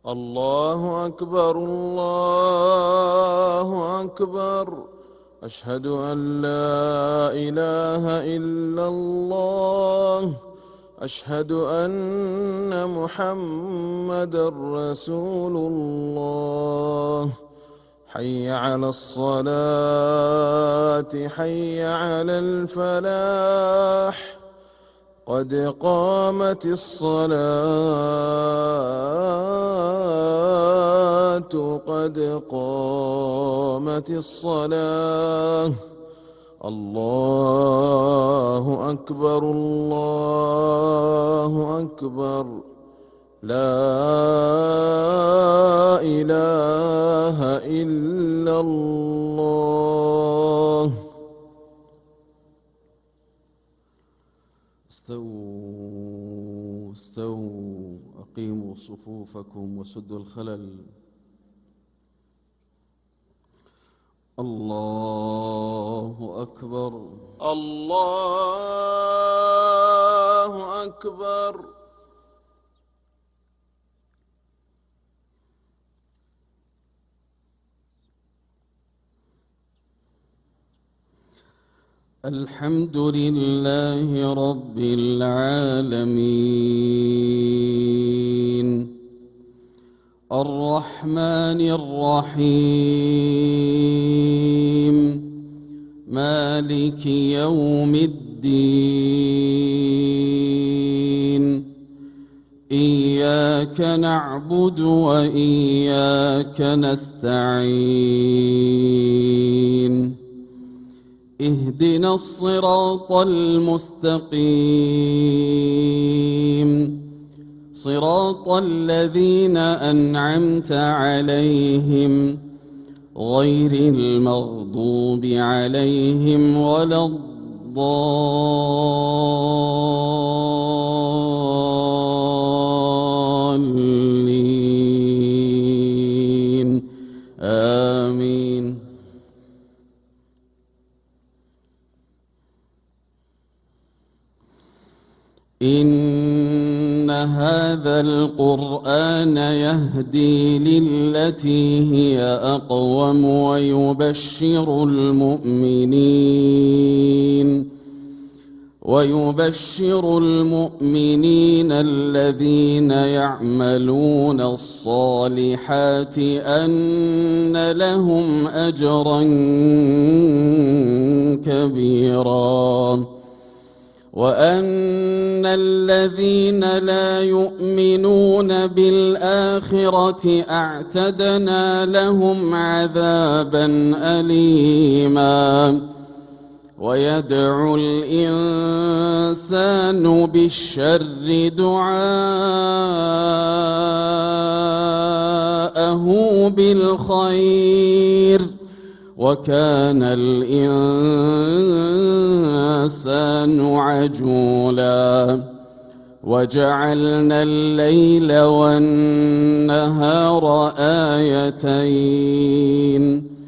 الله أكبر الله أكبر. أشهد أن لا إله إلا الله. أشهد أن محمدًا رسول الله. حي على الصلاة حي على الفلاح. قد قامت الصلاة قد قامت الصلاة. الله أكبر الله أكبر. لا إله إلا الله. استووا استووا، أقيموا صفوفكم وسدوا الخلل. الله أكبر الله أكبر. الحمد لله رب العالمين الرحمن الرحيم مالك يوم الدين. إياك نعبد وإياك نستعين. اهدنا الصراط المستقيم صراط الذين أنعمت عليهم غير المغضوب عليهم ولا الضالين. آمين. إن هذا القرآن يهدي للتي هي أقوم ويبشر المؤمنين الذين يعملون الصالحات أن لهم أجرا كبيرا، وأن الذين لا يؤمنون بالآخرة أعتدنا لهم عذابا أليما. ويدعو الإنسان بالشر دعاءه بالخير، وكان الإنسان عجولا. وجعلنا الليل والنهار آيتين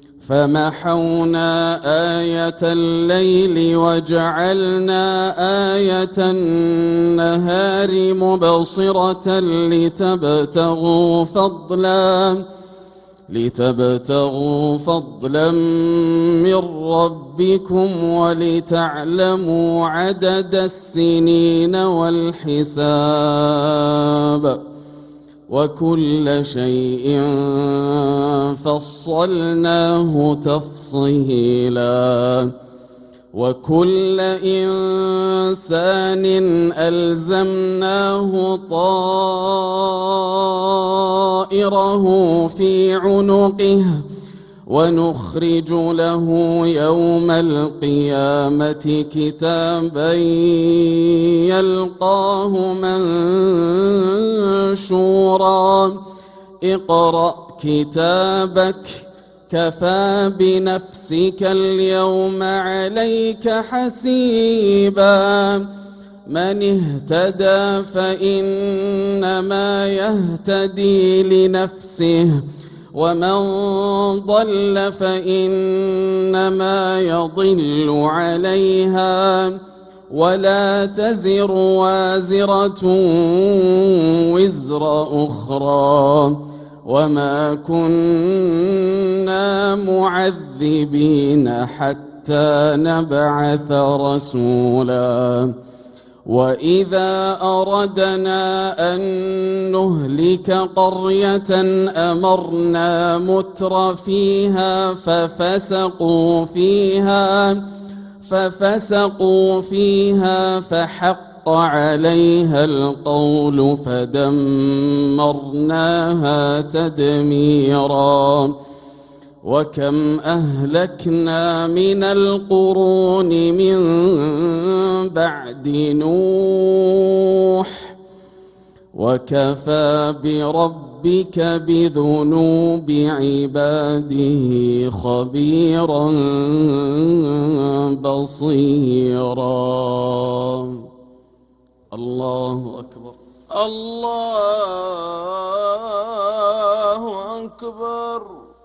فمحونا آية الليل وجعلنا آية النهار مبصرة لتبتغوا فضلا من ربكم ولتعلموا عدد السنين والحساب، وكل شيء فصلناه تفصيلا. وكل إنسان ألزمناه طائره في عنقه ونخرج له يوم القيامة كتابا يلقاه منشورا. اقرأ كتابك كفى بنفسك اليوم عليك حسيبا. من اهتدى فإنما يهتدي لنفسه، ومن ضل فإنما يضل عليها، ولا تزر وازرة وزر أخرى وما كنا معذبين حتى نبعث رسولا وإذا أردنا أن نهلك قرية أمرنا متر فيها ففسقوا فيها فحق عليها القول فدمرناها تدميرا وكم أهلكنا من القرون من بعد نوح وكفى بربك بذنوب عباده خبيرا بصيرا. الله أكبر. الله أكبر.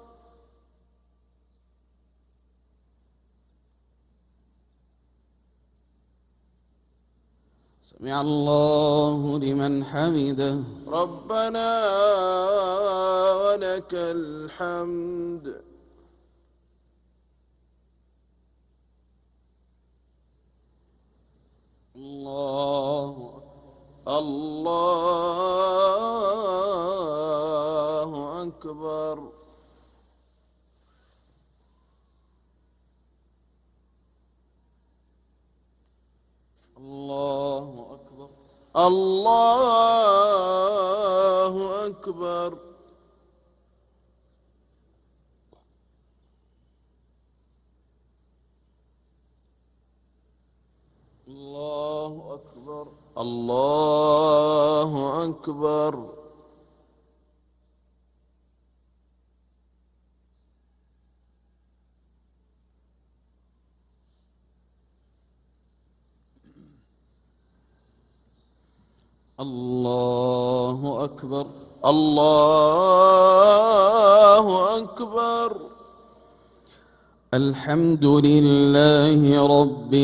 سمع الله لمن حمده. ربنا ولك الحمد. الله أكبر. الله أكبر. الله أكبر. الله أكبر. الله أكبر. الله أكبر. الله أكبر. الحمد لله رب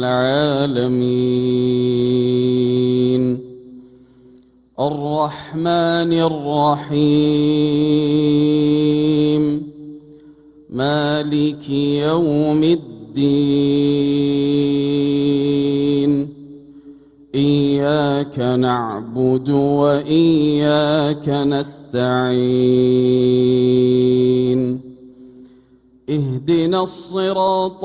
العالمين الرحمن الرحيم مالك يوم الدين إياك نعبد وإياك نستعين اهدنا الصراط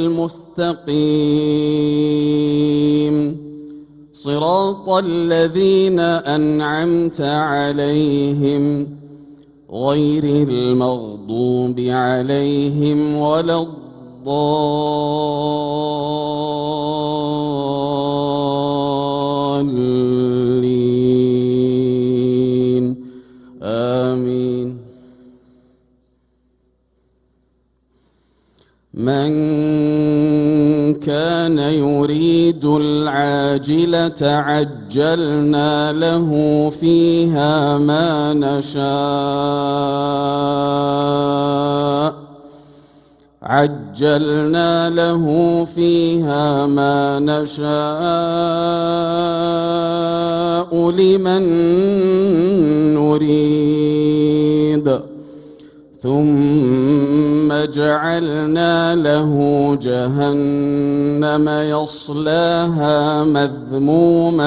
المستقيم صراط الذين أنعمت عليهم غير المغضوب عليهم ولا الضالين آمين. من كان يريد العاجلة عجلنا له فيها ما نشاء لمن نريد ثم جعلنا له جهنم يصلاها مذموما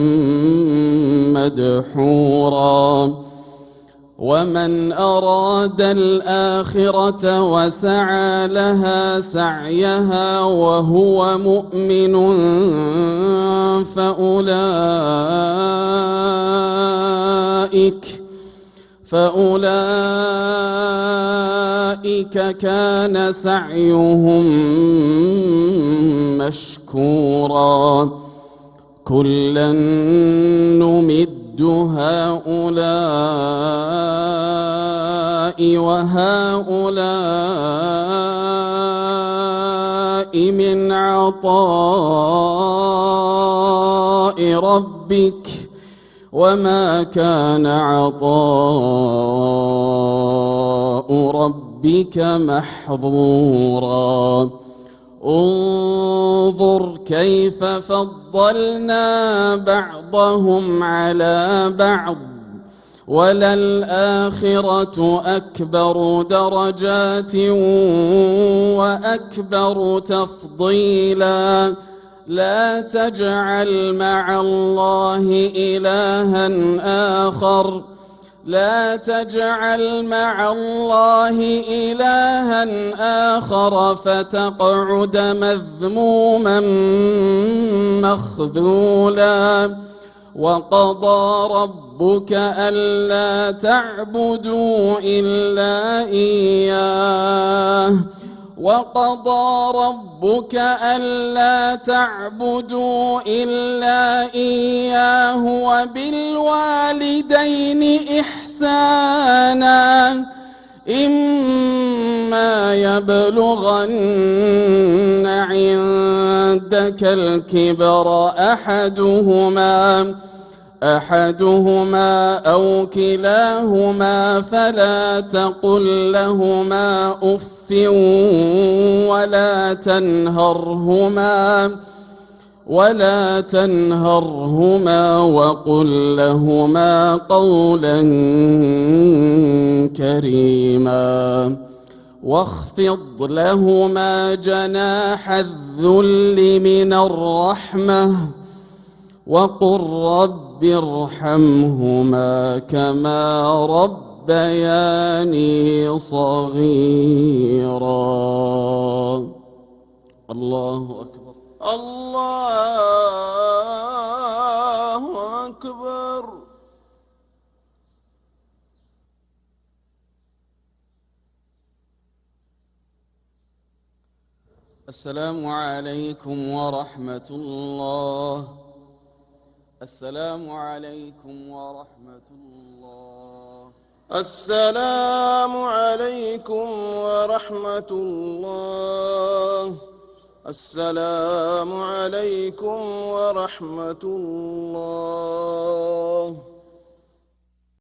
مدحورا ومن أراد الآخرة وسعى لها سعيها وهو مؤمن فأولئك كان سعيهم مشكورا كلا نمد هؤلاء وهؤلاء من عطاء ربك وما كان عطاء ربك محظورا انظر كيف فضلنا بعضهم على بعض وللآخرة أكبر درجات وأكبر تفضيلا لا تجعل مع الله إلها آخر لا تجعل مع الله إلها آخر فتقعد مذموما مخذولا وقضى ربك ألا تعبدوا إلا إياه وقضى ربك ألا تعبدوا إلا إياه وبالوالدين إحسانا إما يبلغن عندك الكبر أحدهما أو كلاهما فلا تقل لهما أف ولا تنهرهما وقل لهما قولا كريما واخفض لهما جناح الذل من الرحمة وقل رب ارحمهما كما ربياني صغيرا. الله أكبر. الله أكبر. السلام عليكم ورحمة الله. السلام عليكم ورحمة الله. السلام عليكم ورحمة الله. السلام عليكم ورحمة الله.